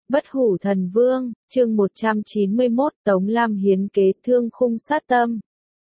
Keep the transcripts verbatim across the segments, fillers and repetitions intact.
Bất hủ thần vương, chương một trăm chín mươi mốt, Tống Lam hiến kế thương khung sát tâm.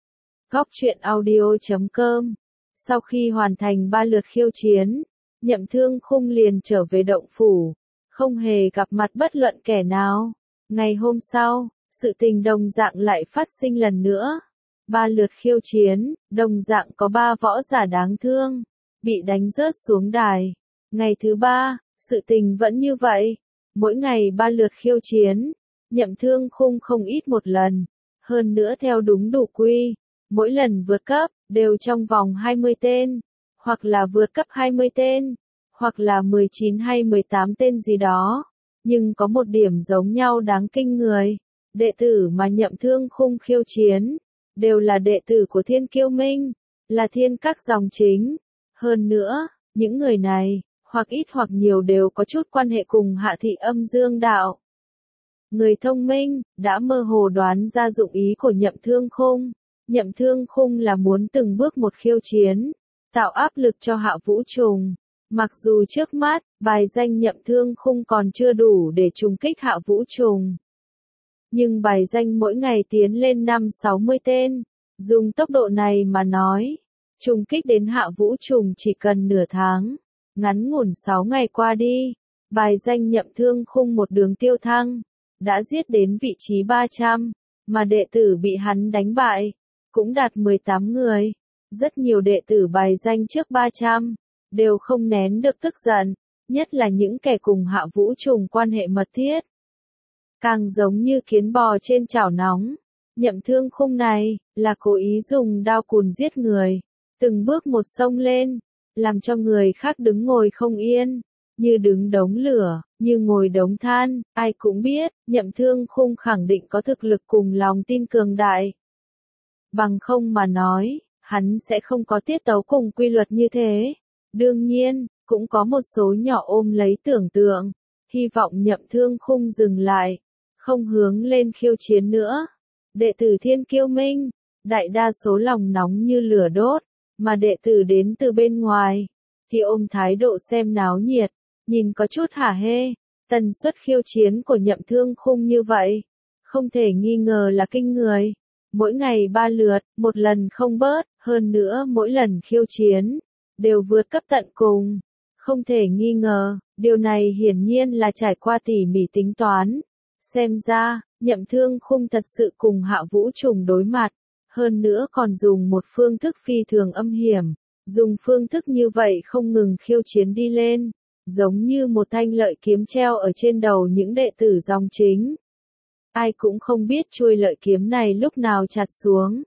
Góc truyện audio chấm com. Sau khi hoàn thành ba lượt khiêu chiến, Nhậm Thương Khung liền trở về động phủ, không hề gặp mặt bất luận kẻ nào. Ngày hôm sau, sự tình đồng dạng lại phát sinh lần nữa. Ba lượt khiêu chiến, đồng dạng có ba võ giả đáng thương, bị đánh rớt xuống đài. Ngày thứ ba, sự tình vẫn như vậy. Mỗi ngày ba lượt khiêu chiến, Nhậm Thương Khung không ít một lần, hơn nữa theo đúng đủ quy, mỗi lần vượt cấp, đều trong vòng hai mươi tên, hoặc là vượt cấp hai mươi tên, hoặc là mười chín hay mười tám tên gì đó. Nhưng có một điểm giống nhau đáng kinh người, đệ tử mà Nhậm Thương Khung khiêu chiến, đều là đệ tử của Thiên Kiêu Minh, là thiên các dòng chính. Hơn nữa, những người này, hoặc ít hoặc nhiều đều có chút quan hệ cùng Hạ Thị Âm Dương Đạo. Người thông minh, đã mơ hồ đoán ra dụng ý của Nhậm Thương Khung. Nhậm Thương Khung là muốn từng bước một khiêu chiến, tạo áp lực cho Hạ Vũ Trùng. Mặc dù trước mắt, bài danh Nhậm Thương Khung còn chưa đủ để trùng kích Hạ Vũ Trùng. Nhưng bài danh mỗi ngày tiến lên năm sáu mươi tên, dùng tốc độ này mà nói, trùng kích đến Hạ Vũ Trùng chỉ cần nửa tháng. Ngắn ngủn sáu ngày qua đi, bài danh Nhậm Thương Khung một đường tiêu thăng, đã giết đến vị trí ba trăm, mà đệ tử bị hắn đánh bại, cũng đạt mười tám người. Rất nhiều đệ tử bài danh trước ba trăm, đều không nén được tức giận, nhất là những kẻ cùng Hạ Vũ Trùng quan hệ mật thiết. Càng giống như kiến bò trên chảo nóng, Nhậm Thương Khung này, là cố ý dùng đao cùn giết người, từng bước một xông lên, làm cho người khác đứng ngồi không yên, như đứng đống lửa, như ngồi đống than. Ai cũng biết, Nhậm Thương Khung khẳng định có thực lực cùng lòng tin cường đại. Bằng không mà nói, hắn sẽ không có tiết tấu cùng quy luật như thế. Đương nhiên, cũng có một số nhỏ ôm lấy tưởng tượng, hy vọng Nhậm Thương Khung dừng lại, không hướng lên khiêu chiến nữa. Đệ tử Thiên Kiêu Minh, đại đa số lòng nóng như lửa đốt, mà đệ tử đến từ bên ngoài, thì ôm thái độ xem náo nhiệt, nhìn có chút hả hê. Tần suất khiêu chiến của Nhậm Thương Khung như vậy, không thể nghi ngờ là kinh người. Mỗi ngày ba lượt, một lần không bớt, hơn nữa mỗi lần khiêu chiến, đều vượt cấp tận cùng. Không thể nghi ngờ, điều này hiển nhiên là trải qua tỉ mỉ tính toán. Xem ra, Nhậm Thương Khung thật sự cùng Hạ Vũ Trùng đối mặt. Hơn nữa còn dùng một phương thức phi thường âm hiểm, dùng phương thức như vậy không ngừng khiêu chiến đi lên, giống như một thanh lợi kiếm treo ở trên đầu những đệ tử dòng chính. Ai cũng không biết chuôi lợi kiếm này lúc nào chặt xuống.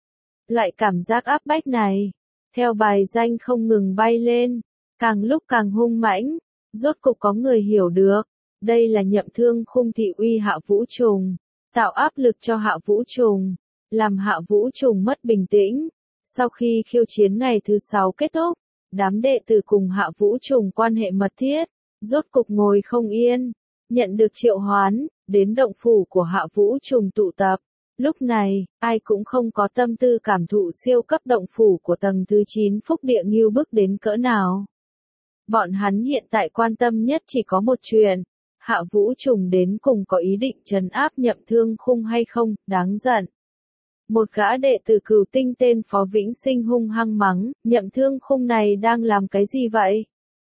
Loại cảm giác áp bách này, theo bài danh không ngừng bay lên, càng lúc càng hung mãnh, rốt cục có người hiểu được, đây là Nhậm Thương Khung thị uy Hạ Vũ Trùng, tạo áp lực cho Hạ Vũ Trùng, làm Hạ Vũ Trùng mất bình tĩnh. Sau khi khiêu chiến ngày thứ sáu kết thúc, đám đệ tử cùng Hạ Vũ Trùng quan hệ mật thiết, rốt cục ngồi không yên, nhận được triệu hoán, đến động phủ của Hạ Vũ Trùng tụ tập. Lúc này, ai cũng không có tâm tư cảm thụ siêu cấp động phủ của tầng thứ chín phúc địa ngưu bức đến cỡ nào. Bọn hắn hiện tại quan tâm nhất chỉ có một chuyện, Hạ Vũ Trùng đến cùng có ý định trấn áp Nhậm Thương Khung hay không, đáng giận. Một gã đệ tử Cửu Tinh tên Phó Vĩnh Sinh hung hăng mắng, Nhậm Thương Khung này đang làm cái gì vậy?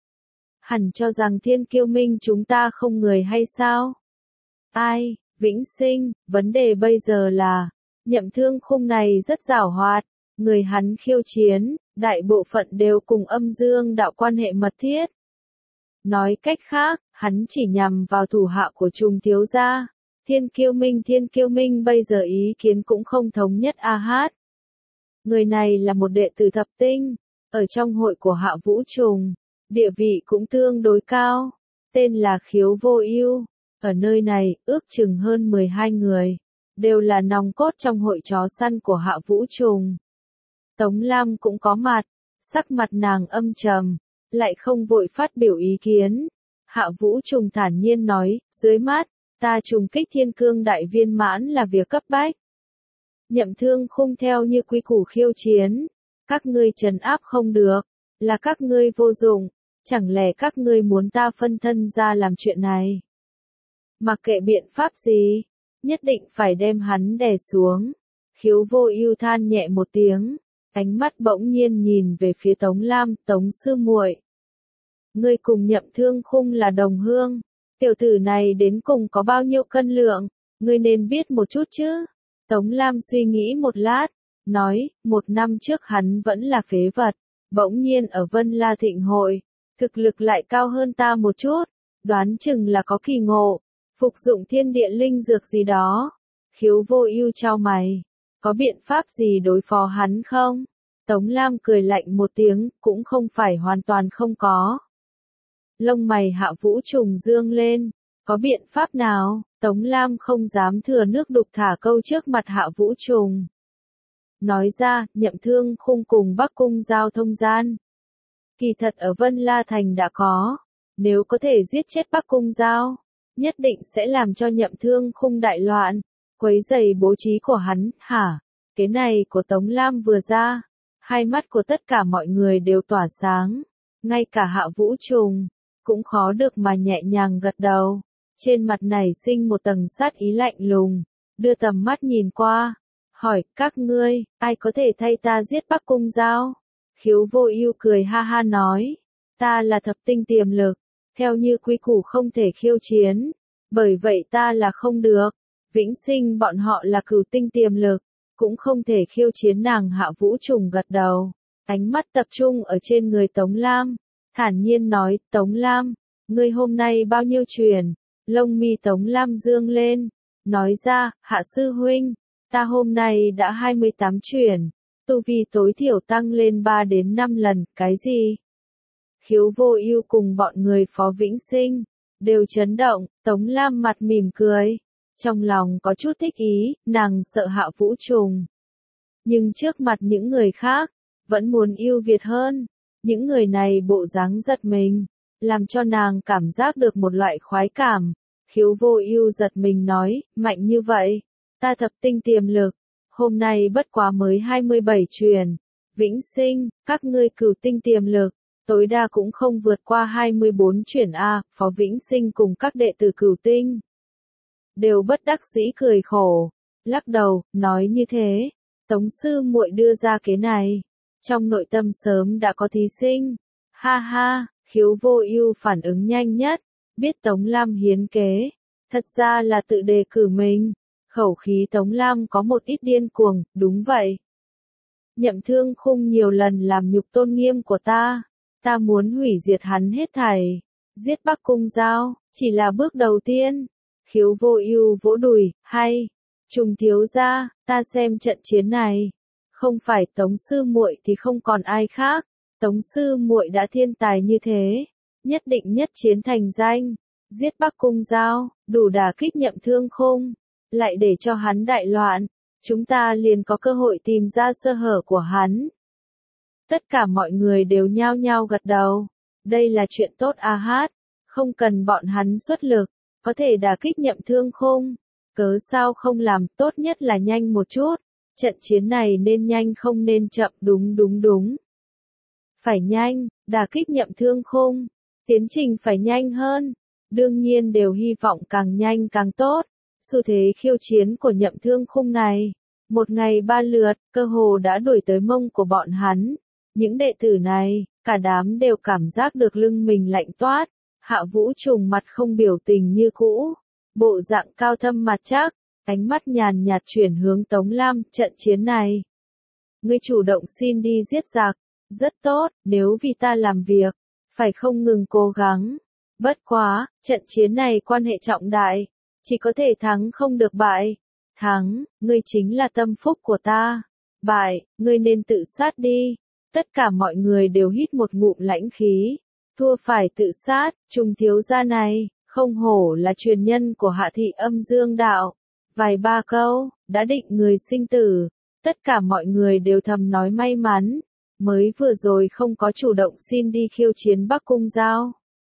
Hẳn cho rằng Thiên Kiêu Minh chúng ta không người hay sao? Ai, Vĩnh Sinh, vấn đề bây giờ là, Nhậm Thương Khung này rất giảo hoạt, người hắn khiêu chiến, đại bộ phận đều cùng Âm Dương Đạo quan hệ mật thiết. Nói cách khác, hắn chỉ nhằm vào thủ hạ của Trùng thiếu gia. Thiên Kiêu Minh Thiên Kiêu Minh bây giờ ý kiến cũng không thống nhất a hát. Người này là một đệ tử thập tinh, ở trong hội của Hạ Vũ Trùng, địa vị cũng tương đối cao, tên là Khiếu Vô Ưu. Ở nơi này, ước chừng hơn mười hai người, đều là nòng cốt trong hội chó săn của Hạ Vũ Trùng. Tống Lam cũng có mặt, sắc mặt nàng âm trầm, lại không vội phát biểu ý kiến. Hạ Vũ Trùng thản nhiên nói, dưới mắt, ta trùng kích thiên cương đại viên mãn là việc cấp bách. Nhậm Thương Khung theo như quy củ khiêu chiến, các ngươi trấn áp không được, là các ngươi vô dụng, chẳng lẽ các ngươi muốn ta phân thân ra làm chuyện này? Mặc kệ biện pháp gì, nhất định phải đem hắn đè xuống. Khiếu Vô Ưu than nhẹ một tiếng, ánh mắt bỗng nhiên nhìn về phía Tống Lam, Tống sư muội. Ngươi cùng Nhậm Thương Khung là đồng hương, tiểu tử này đến cùng có bao nhiêu cân lượng, ngươi nên biết một chút chứ. Tống Lam suy nghĩ một lát, nói, một năm trước hắn vẫn là phế vật, bỗng nhiên ở Vân La Thịnh hội, thực lực lại cao hơn ta một chút, đoán chừng là có kỳ ngộ, phục dụng thiên địa linh dược gì đó. Khiếu Vô Ưu chau mày, có biện pháp gì đối phó hắn không? Tống Lam cười lạnh một tiếng, cũng không phải hoàn toàn không có. Lông mày Hạ Vũ Trùng dương lên, có biện pháp nào? Tống Lam không dám thừa nước đục thả câu trước mặt Hạ Vũ Trùng. Nói ra, Nhậm Thương Khung cùng Bắc Cung giao thông gian. Kỳ thật ở Vân La Thành đã có, nếu có thể giết chết Bắc Cung giao, nhất định sẽ làm cho Nhậm Thương Khung đại loạn, quấy rầy bố trí của hắn. Hả? Cái này của Tống Lam vừa ra, hai mắt của tất cả mọi người đều tỏa sáng, ngay cả Hạ Vũ Trùng cũng khó được mà nhẹ nhàng gật đầu, trên mặt nảy sinh một tầng sát ý lạnh lùng, đưa tầm mắt nhìn qua, hỏi, các ngươi, ai có thể thay ta giết Bắc Cung giao? Khiếu Vô Ưu cười ha ha nói, ta là thập tinh tiềm lực, theo như quy củ không thể khiêu chiến, bởi vậy ta là không được. Vĩnh Sinh bọn họ là cửu tinh tiềm lực, cũng không thể khiêu chiến. Nàng Hạ Vũ Trùng gật đầu, ánh mắt tập trung ở trên người Tống Lam, thản nhiên nói, Tống Lam, ngươi hôm nay bao nhiêu truyền? Lông mi Tống Lam dương lên, nói ra, Hạ sư huynh, ta hôm nay đã hai mươi tám truyền, tu vi tối thiểu tăng lên ba đến năm lần. Cái gì? Khiếu Vô Ưu cùng bọn người Phó Vĩnh Sinh đều chấn động. Tống Lam mặt mỉm cười, trong lòng có chút thích ý, nàng sợ Hạ Vũ Trùng, nhưng trước mặt những người khác vẫn muốn ưu việt hơn. Những người này bộ dáng giật mình, làm cho nàng cảm giác được một loại khoái cảm. Khiếu Vô Ưu giật mình nói, mạnh như vậy, ta thập tinh tiềm lực, hôm nay bất quá mới hai mươi bảy truyền. Vĩnh Sinh, các ngươi cửu tinh tiềm lực, tối đa cũng không vượt qua hai mươi bốn truyền a. Phó Vĩnh Sinh cùng các đệ tử cửu tinh đều bất đắc dĩ cười khổ, lắc đầu, nói như thế, Tống sư muội đưa ra kế này, trong nội tâm sớm đã có thí sinh. Ha ha, Khiếu Vô Ưu phản ứng nhanh nhất, biết Tống Lam hiến kế, thật ra là tự đề cử mình. Khẩu khí Tống Lam có một ít điên cuồng, đúng vậy. Nhậm Thương Khung nhiều lần làm nhục tôn nghiêm của ta, ta muốn hủy diệt hắn hết thảy. Giết Bắc Cung giao, chỉ là bước đầu tiên. Khiếu Vô Ưu vỗ đùi, hay, Trùng thiếu gia, ta xem trận chiến này, không phải Tống sư muội thì không còn ai khác. Tống sư muội đã thiên tài như thế, nhất định nhất chiến thành danh, giết Bắc Cung giao, đủ đả kích Nhậm Thương Khung, lại để cho hắn đại loạn, chúng ta liền có cơ hội tìm ra sơ hở của hắn. Tất cả mọi người đều nhao nhao gật đầu, đây là chuyện tốt a hát, không cần bọn hắn xuất lực, có thể đả kích Nhậm Thương Khung, cớ sao không làm, tốt nhất là nhanh một chút, trận chiến này nên nhanh không nên chậm. Đúng đúng đúng. Phải nhanh, đả kích Nhậm Thương Khung, tiến trình phải nhanh hơn, đương nhiên đều hy vọng càng nhanh càng tốt. Xu thế khiêu chiến của Nhậm Thương Khung này, một ngày ba lượt, cơ hồ đã đuổi tới mông của bọn hắn. Những đệ tử này, cả đám đều cảm giác được lưng mình lạnh toát. Hạ Vũ Trùng mặt không biểu tình như cũ, bộ dạng cao thâm mặt chắc, ánh mắt nhàn nhạt chuyển hướng Tống Lam. Trận chiến này, ngươi chủ động xin đi giết giặc, rất tốt, nếu vì ta làm việc, phải không ngừng cố gắng. Bất quá, trận chiến này quan hệ trọng đại, chỉ có thể thắng không được bại. Thắng, ngươi chính là tâm phúc của ta. Bại, ngươi nên tự sát đi. Tất cả mọi người đều hít một ngụm lãnh khí. Thua phải tự sát, Trùng thiếu gia này, không hổ là truyền nhân của Hạ thị Âm Dương đạo. Vài ba câu, đã định người sinh tử. Tất cả mọi người đều thầm nói may mắn, mới vừa rồi không có chủ động xin đi khiêu chiến Bắc Cung giao.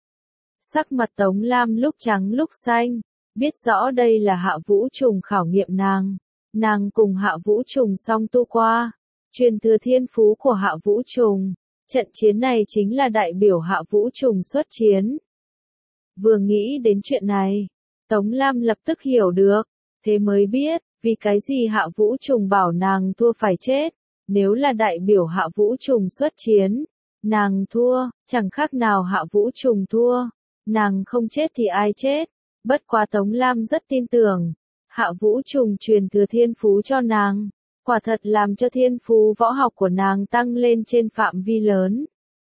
Sắc mặt Tống Lam lúc trắng lúc xanh, biết rõ đây là Hạ Vũ Trùng khảo nghiệm nàng. Nàng cùng Hạ Vũ Trùng song tu qua, truyền thừa thiên phú của Hạ Vũ Trùng. Trận chiến này chính là đại biểu Hạ Vũ Trùng xuất chiến. Vừa nghĩ đến chuyện này, Tống Lam lập tức hiểu được, thế mới biết, vì cái gì Hạ Vũ Trùng bảo nàng thua phải chết, nếu là đại biểu Hạ Vũ Trùng xuất chiến, nàng thua, chẳng khác nào Hạ Vũ Trùng thua, nàng không chết thì ai chết, bất quá Tống Lam rất tin tưởng, Hạ Vũ Trùng truyền thừa thiên phú cho nàng, quả thật làm cho thiên phú võ học của nàng tăng lên trên phạm vi lớn.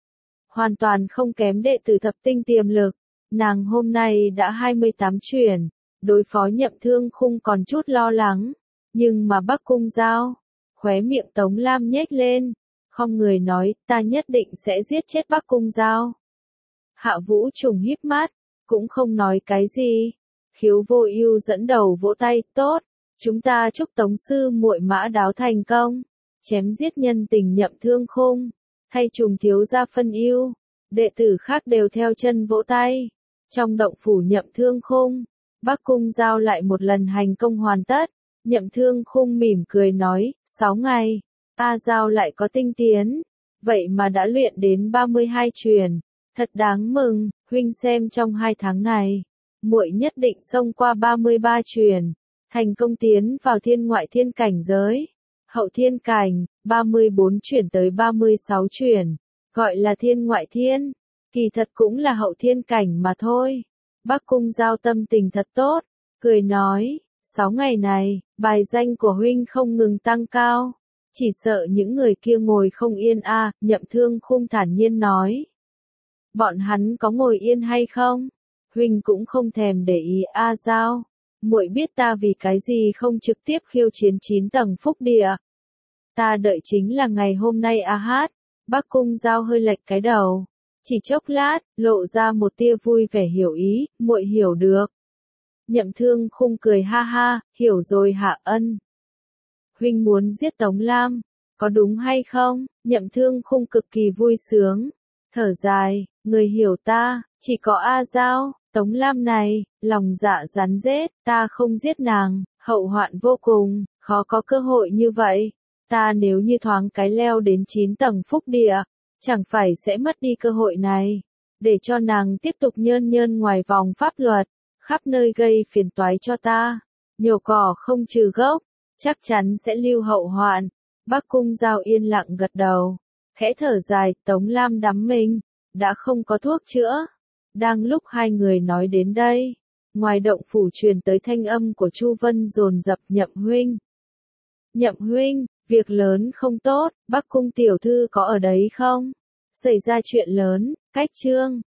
Hoàn toàn không kém đệ tử thập tinh tiềm lực, nàng hôm nay đã hai mươi tám truyền, đối phó Nhậm Thương Khung còn chút lo lắng, nhưng mà Bắc Cung Giao, khóe miệng Tống Lam nhếch lên, không người nói, ta nhất định sẽ giết chết Bắc Cung Giao. Hạ Vũ Trùng híp mắt, cũng không nói cái gì. Khiếu Vô Ưu dẫn đầu vỗ tay, tốt, chúng ta chúc Tống sư muội mã đáo thành công, chém giết nhân tình Nhậm Thương Khung, thay Trùng thiếu gia phân ưu. Đệ tử khác đều theo chân vỗ tay. Trong động phủ Nhậm Thương Khung, Bắc Cung Giao lại một lần hành công hoàn tất. Nhậm Thương Khung mỉm cười nói, sáu ngày, A Giao lại có tinh tiến, vậy mà đã luyện đến ba mươi hai truyền, thật đáng mừng, huynh xem trong hai tháng này, muội nhất định xông qua ba mươi ba truyền, thành công tiến vào thiên ngoại thiên cảnh giới, hậu thiên cảnh, ba mươi bốn truyền tới ba mươi sáu truyền, gọi là thiên ngoại thiên, kỳ thật cũng là hậu thiên cảnh mà thôi. Bắc Cung Giao tâm tình thật tốt, cười nói, sáu ngày này, bài danh của huynh không ngừng tăng cao, chỉ sợ những người kia ngồi không yên a. À, Nhậm Thương Khung thản nhiên nói. Bọn hắn có ngồi yên hay không? Huynh cũng không thèm để ý a. À, Giao, muội biết ta vì cái gì không trực tiếp khiêu chiến chín tầng phúc địa. Ta đợi chính là ngày hôm nay a. À, hát. Bắc Cung Giao hơi lệch cái đầu, chỉ chốc lát, lộ ra một tia vui vẻ hiểu ý, muội hiểu được. Nhậm Thương Khung cười ha ha, hiểu rồi Hạ Ân. Huynh muốn giết Tống Lam, có đúng hay không? Nhậm Thương Khung cực kỳ vui sướng, thở dài, người hiểu ta, chỉ có A Giao, Tống Lam này, lòng dạ rắn rết, ta không giết nàng, hậu hoạn vô cùng, khó có cơ hội như vậy. Ta nếu như thoáng cái leo đến chín tầng phúc địa, chẳng phải sẽ mất đi cơ hội này, để cho nàng tiếp tục nhơn nhơn ngoài vòng pháp luật, khắp nơi gây phiền toái cho ta, nhổ cỏ không trừ gốc, chắc chắn sẽ lưu hậu hoạn. Bắc Cung Giao yên lặng gật đầu, khẽ thở dài, Tống Lam đắm mình, đã không có thuốc chữa. Đang lúc hai người nói đến đây, ngoài động phủ truyền tới thanh âm của Chu Vân dồn dập, Nhậm huynh. Nhậm huynh, việc lớn không tốt, Bắc Cung tiểu thư có ở đấy không? Xảy ra chuyện lớn, cách chương.